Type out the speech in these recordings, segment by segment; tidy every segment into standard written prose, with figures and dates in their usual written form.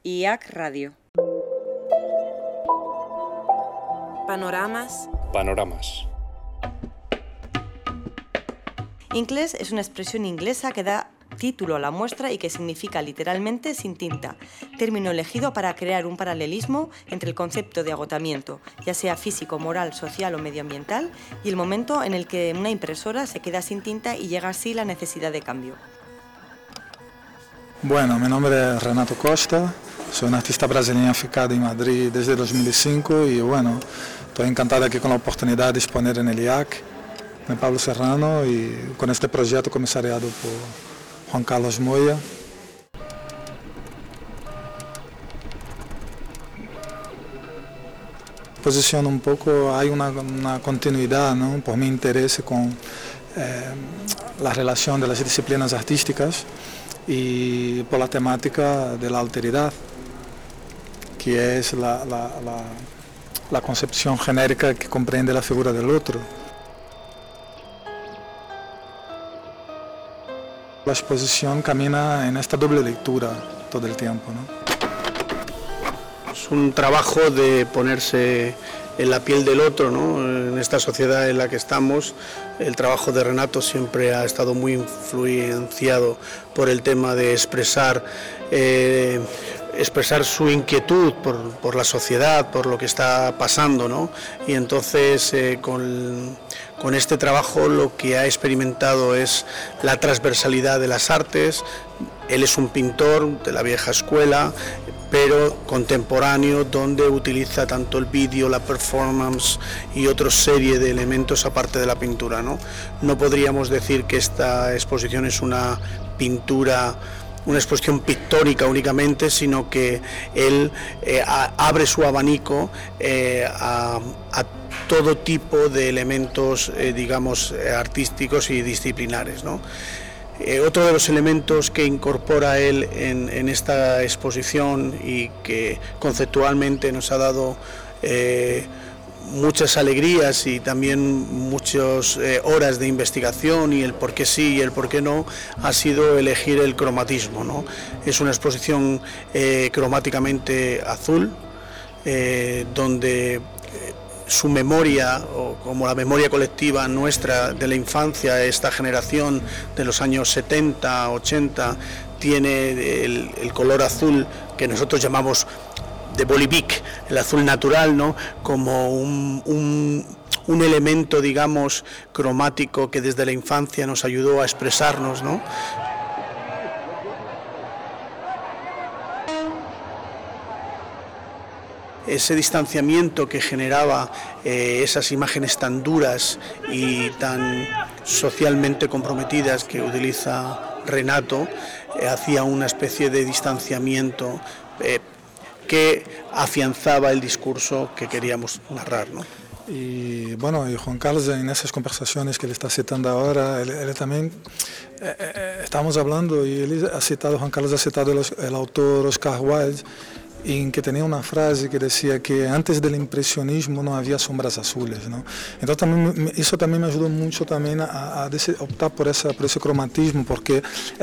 IAC Radio. Panoramas. Panoramas. Inkless es una expresión inglesa que da título a la muestra y que significa literalmente sin tinta, término elegido para crear un paralelismo entre el concepto de agotamiento, ya sea físico, moral, social o medioambiental, y el momento en el que una impresora se queda sin tinta y llega así la necesidad de cambio. Bueno, mi nombre es Renato Costa, soy un artista brasileño aficado en Madrid desde 2005 y bueno, estoy encantado aquí con la oportunidad de exponer en el IAC, en Pablo Serrano, y con este proyecto comisariado por Juan Carlos Moya. Posiciono un poco, hay una continuidad, ¿no?, por mi interés con la relación de las disciplinas artísticas y por la temática de la alteridad, que es la concepción genérica que comprende la figura del otro. La exposición camina en esta doble lectura todo el tiempo, ¿no? Es un trabajo de ponerse en la piel del otro, ¿no? En esta sociedad en la que estamos, el trabajo de Renato siempre ha estado muy influenciado por el tema de expresar su inquietud por la sociedad, por lo que está pasando, ¿no? Y entonces con este trabajo lo que ha experimentado es la transversalidad de las artes. Él es un pintor de la vieja escuela, pero contemporáneo, donde utiliza tanto el vídeo, la performance y otra serie de elementos aparte de la pintura, ¿no? No podríamos decir que esta exposición es una exposición pictórica únicamente, sino que él abre su abanico a todo tipo de elementos, artísticos y disciplinares, ¿no? Otro de los elementos que incorpora él en esta exposición y que conceptualmente nos ha dado muchas alegrías y también muchas horas de investigación, y el por qué sí y el por qué no, ha sido elegir el cromatismo, ¿no? Es una exposición cromáticamente azul, donde su memoria, o como la memoria colectiva nuestra de la infancia, esta generación de los años 70, 80, tiene el color azul que nosotros llamamos de Bolivic, el azul natural, ¿no?, como un elemento, digamos, cromático que desde la infancia nos ayudó a expresarnos, ¿no? Ese distanciamiento que generaba esas imágenes tan duras y tan socialmente comprometidas que utiliza Renato, hacía una especie de distanciamiento que afianzaba el discurso que queríamos narrar, ¿no? Y bueno, y Juan Carlos, en esas conversaciones que él está citando ahora, él también, estábamos hablando y él ha citado, Juan Carlos ha citado el autor Oscar Wilde, en que tenía una frase que decía que antes del impresionismo no había sombras azules, ¿no? Entonces eso también me ayudó mucho también a optar por ese cromatismo, porque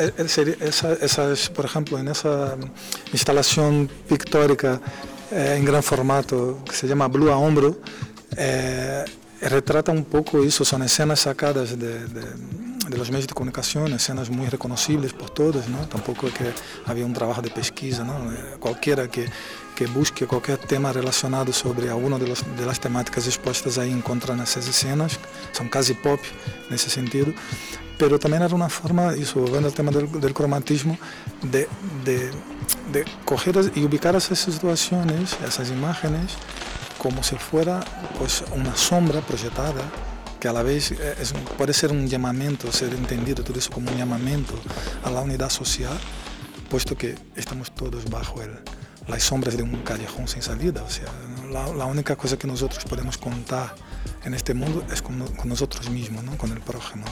por ejemplo, en esa instalación pictórica en gran formato que se llama Blue a Hombro, retrata un poco eso, son escenas sacadas de los medios de comunicación, escenas muy reconocibles por todos, ¿no? Tampoco es que había un trabajo de pesquisa, ¿no? Cualquiera que busque cualquier tema relacionado sobre alguna de las temáticas expuestas ahí encuentran esas escenas, son casi pop en ese sentido, pero también era una forma, eso, volviendo al tema del cromatismo, de coger y ubicar esas situaciones, esas imágenes, como si fuera pues una sombra proyectada, que a la vez puede ser un llamamiento, ser entendido todo eso como un llamamiento a la unidad social, puesto que estamos todos bajo las sombras de un callejón sin salida. O sea, la única cosa que nosotros podemos contar en este mundo es con nosotros mismos, ¿no?, con el prójimo.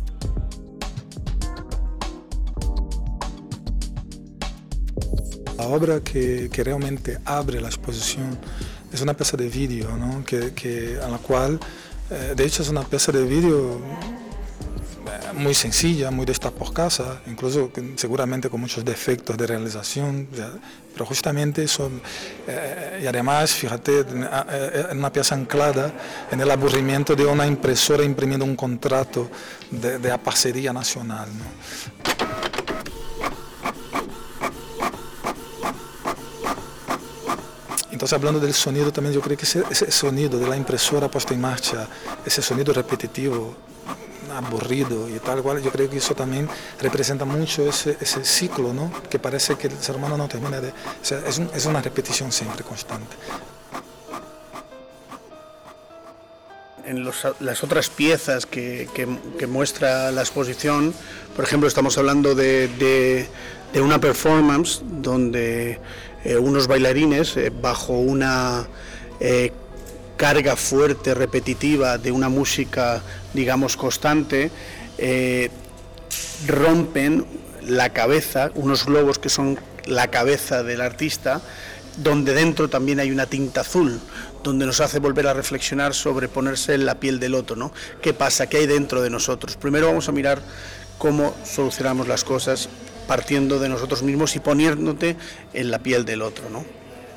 La obra que realmente abre la exposición es una pieza de vídeo, ¿no?, a la cual, de hecho, es una pieza de vídeo muy sencilla, muy de estar por casa, incluso seguramente con muchos defectos de realización, pero justamente eso, y además, fíjate, una pieza anclada en el aburrimiento de una impresora imprimiendo un contrato de la parcería nacional, ¿no? Entonces, hablando del sonido también, yo creo que ese sonido de la impresora puesta en marcha, ese sonido repetitivo, aburrido y tal cual, yo creo que eso también representa mucho ese ciclo, ¿no? Que parece que el ser humano no termina de... O sea, es una repetición siempre constante. En las otras piezas que muestra la exposición, por ejemplo, estamos hablando de una performance donde unos bailarines, bajo una carga fuerte, repetitiva, de una música, digamos, constante, rompen la cabeza, unos globos que son la cabeza del artista, donde dentro también hay una tinta azul, donde nos hace volver a reflexionar sobre ponerse en la piel del otro, ¿no? ¿Qué pasa? ¿Qué hay dentro de nosotros? Primero vamos a mirar cómo solucionamos las cosas partiendo de nosotros mismos y poniéndote en la piel del otro, ¿no?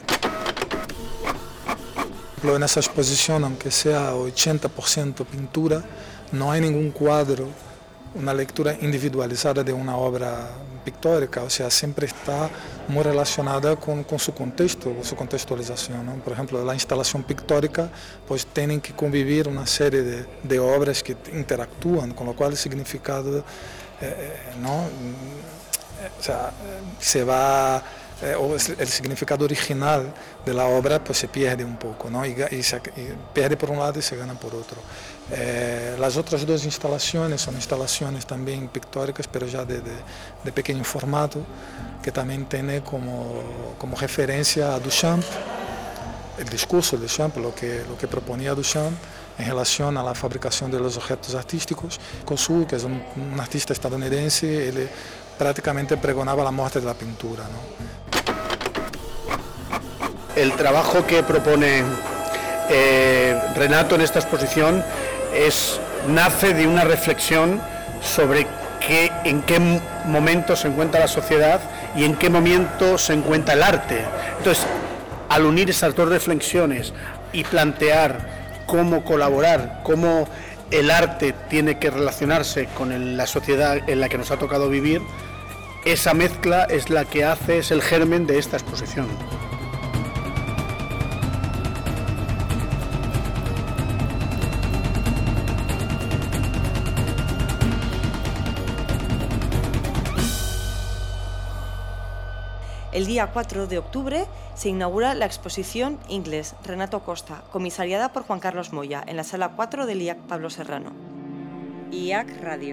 En esa exposición, aunque sea 80% pintura, no hay ningún cuadro, una lectura individualizada de una obra pictórica, o sea, siempre está muy relacionada con su contexto, con su contextualización, ¿no? Por ejemplo, la instalación pictórica, pues tienen que convivir una serie de obras que interactúan, con lo cual el significado, ¿no? O sea, se va, o el significado original de la obra pues se pierde un poco, ¿no? y pierde por un lado y se gana por otro. Las otras dos instalaciones son instalaciones también pictóricas, pero ya de pequeño formato, que también tiene como referencia a Duchamp, el discurso de Duchamp, lo que proponía Duchamp en relación a la fabricación de los objetos artísticos. Kosugi, que es un artista estadounidense, él prácticamente pregonaba la muerte de la pintura, ¿no? El trabajo que propone Renato en esta exposición nace de una reflexión sobre en qué momento se encuentra la sociedad y en qué momento se encuentra el arte. Entonces, al unir esas dos reflexiones y plantear cómo colaborar, cómo el arte tiene que relacionarse con la sociedad en la que nos ha tocado vivir, esa mezcla es la que es el germen de esta exposición. El día 4 de octubre se inaugura la exposición Inglés, Renato Costa, comisariada por Juan Carlos Moya, en la sala 4 del IAC Pablo Serrano. IAC Radio.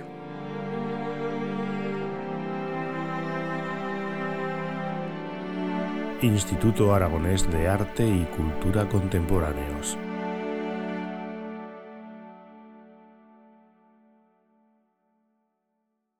Instituto Aragonés de Arte y Cultura Contemporáneos.